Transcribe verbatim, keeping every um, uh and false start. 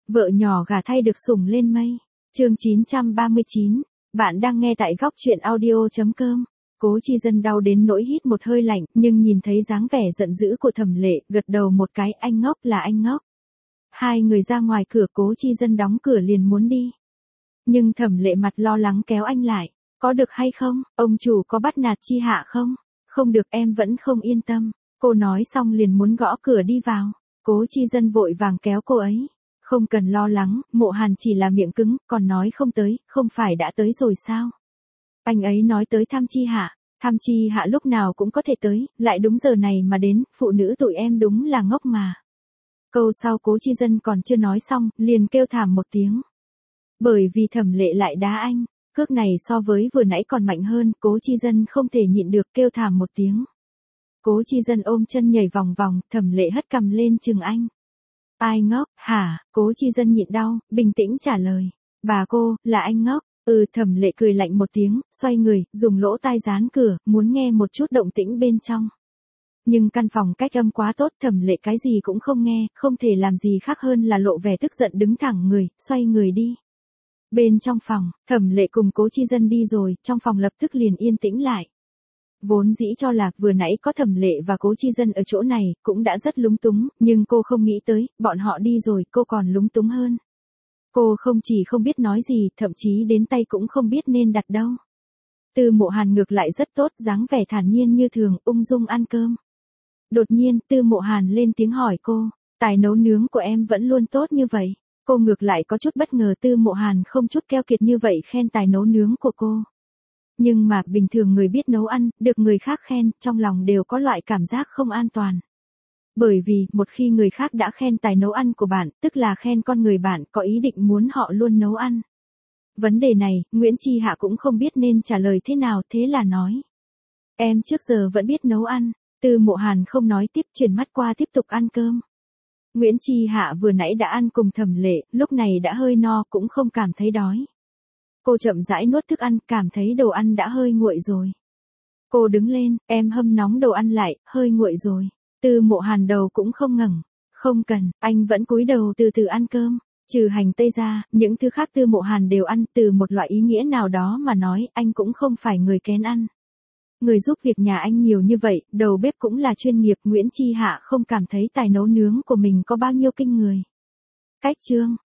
Vợ nhỏ gả thay được sủng lên mây. Chương chín trăm ba mươi chín. Bạn đang nghe tại góc truyện audio chấm com. Cố Chi Dân đau đến nỗi hít một hơi lạnh, nhưng nhìn thấy dáng vẻ giận dữ của Thẩm Lệ, gật đầu một cái, anh ngốc là anh ngốc. Hai người ra ngoài cửa, Cố Chi Dân đóng cửa liền muốn đi. Nhưng Thẩm Lệ mặt lo lắng kéo anh lại, có được hay không, ông chủ có bắt nạt Chi Hạ không? Không được, em vẫn không yên tâm. Cô nói xong liền muốn gõ cửa đi vào. Cố Chi Dân vội vàng kéo cô ấy. Không cần lo lắng, Mộ Hàn chỉ là miệng cứng, còn nói không tới, không phải đã tới rồi sao? Anh ấy nói tới thăm Chi Hạ, thăm Chi Hạ lúc nào cũng có thể tới, lại đúng giờ này mà đến, phụ nữ tụi em đúng là ngốc mà. Câu sau Cố Chi Dân còn chưa nói xong, liền kêu thảm một tiếng. Bởi vì Thẩm Lệ lại đá anh, cước này so với vừa nãy còn mạnh hơn, Cố Chi Dân không thể nhịn được kêu thảm một tiếng. Cố Chi Dân ôm chân nhảy vòng vòng, Thẩm Lệ hất cằm lên chừng anh. Ai ngốc, hả? Cố Chi Dân nhịn đau, bình tĩnh trả lời. Bà cô, là anh ngốc. Ừ, Thẩm Lệ cười lạnh một tiếng, xoay người, dùng lỗ tai dán cửa, muốn nghe một chút động tĩnh bên trong. Nhưng căn phòng cách âm quá tốt, Thẩm Lệ cái gì cũng không nghe, không thể làm gì khác hơn là lộ vẻ tức giận đứng thẳng người, xoay người đi. Bên trong phòng, Thẩm Lệ cùng Cố Chi Dân đi rồi, trong phòng lập tức liền yên tĩnh lại. Vốn dĩ cho là vừa nãy có Thẩm Lệ và Cố Chi Dân ở chỗ này, cũng đã rất lúng túng, nhưng cô không nghĩ tới, bọn họ đi rồi, cô còn lúng túng hơn. Cô không chỉ không biết nói gì, thậm chí đến tay cũng không biết nên đặt đâu. Tư Mộ Hàn ngược lại rất tốt, dáng vẻ thản nhiên như thường, ung dung ăn cơm. Đột nhiên, Tư Mộ Hàn lên tiếng hỏi cô, tài nấu nướng của em vẫn luôn tốt như vậy. Cô ngược lại có chút bất ngờ Tư Mộ Hàn không chút keo kiệt như vậy khen tài nấu nướng của cô. Nhưng mà, bình thường người biết nấu ăn, được người khác khen, trong lòng đều có loại cảm giác không an toàn. Bởi vì, một khi người khác đã khen tài nấu ăn của bạn, tức là khen con người bạn, có ý định muốn họ luôn nấu ăn. Vấn đề này, Nguyễn Chi Hạ cũng không biết nên trả lời thế nào, thế là nói. Em trước giờ vẫn biết nấu ăn. Tư Mộ Hàn không nói tiếp, chuyển mắt qua tiếp tục ăn cơm. Nguyễn Chi Hạ vừa nãy đã ăn cùng Thẩm Lệ, lúc này đã hơi no, cũng không cảm thấy đói. Cô chậm rãi nuốt thức ăn, cảm thấy đồ ăn đã hơi nguội rồi. Cô đứng lên, em hâm nóng đồ ăn lại, hơi nguội rồi. Tư Mộ Hàn đầu cũng không ngẩng. Không cần, anh vẫn cúi đầu từ từ ăn cơm. Trừ hành tây ra, những thứ khác Tư Mộ Hàn đều ăn, từ một loại ý nghĩa nào đó mà nói, anh cũng không phải người kén ăn. Người giúp việc nhà anh nhiều như vậy, đầu bếp cũng là chuyên nghiệp, Nguyễn Chi Hạ không cảm thấy tài nấu nướng của mình có bao nhiêu kinh người. Cách chương,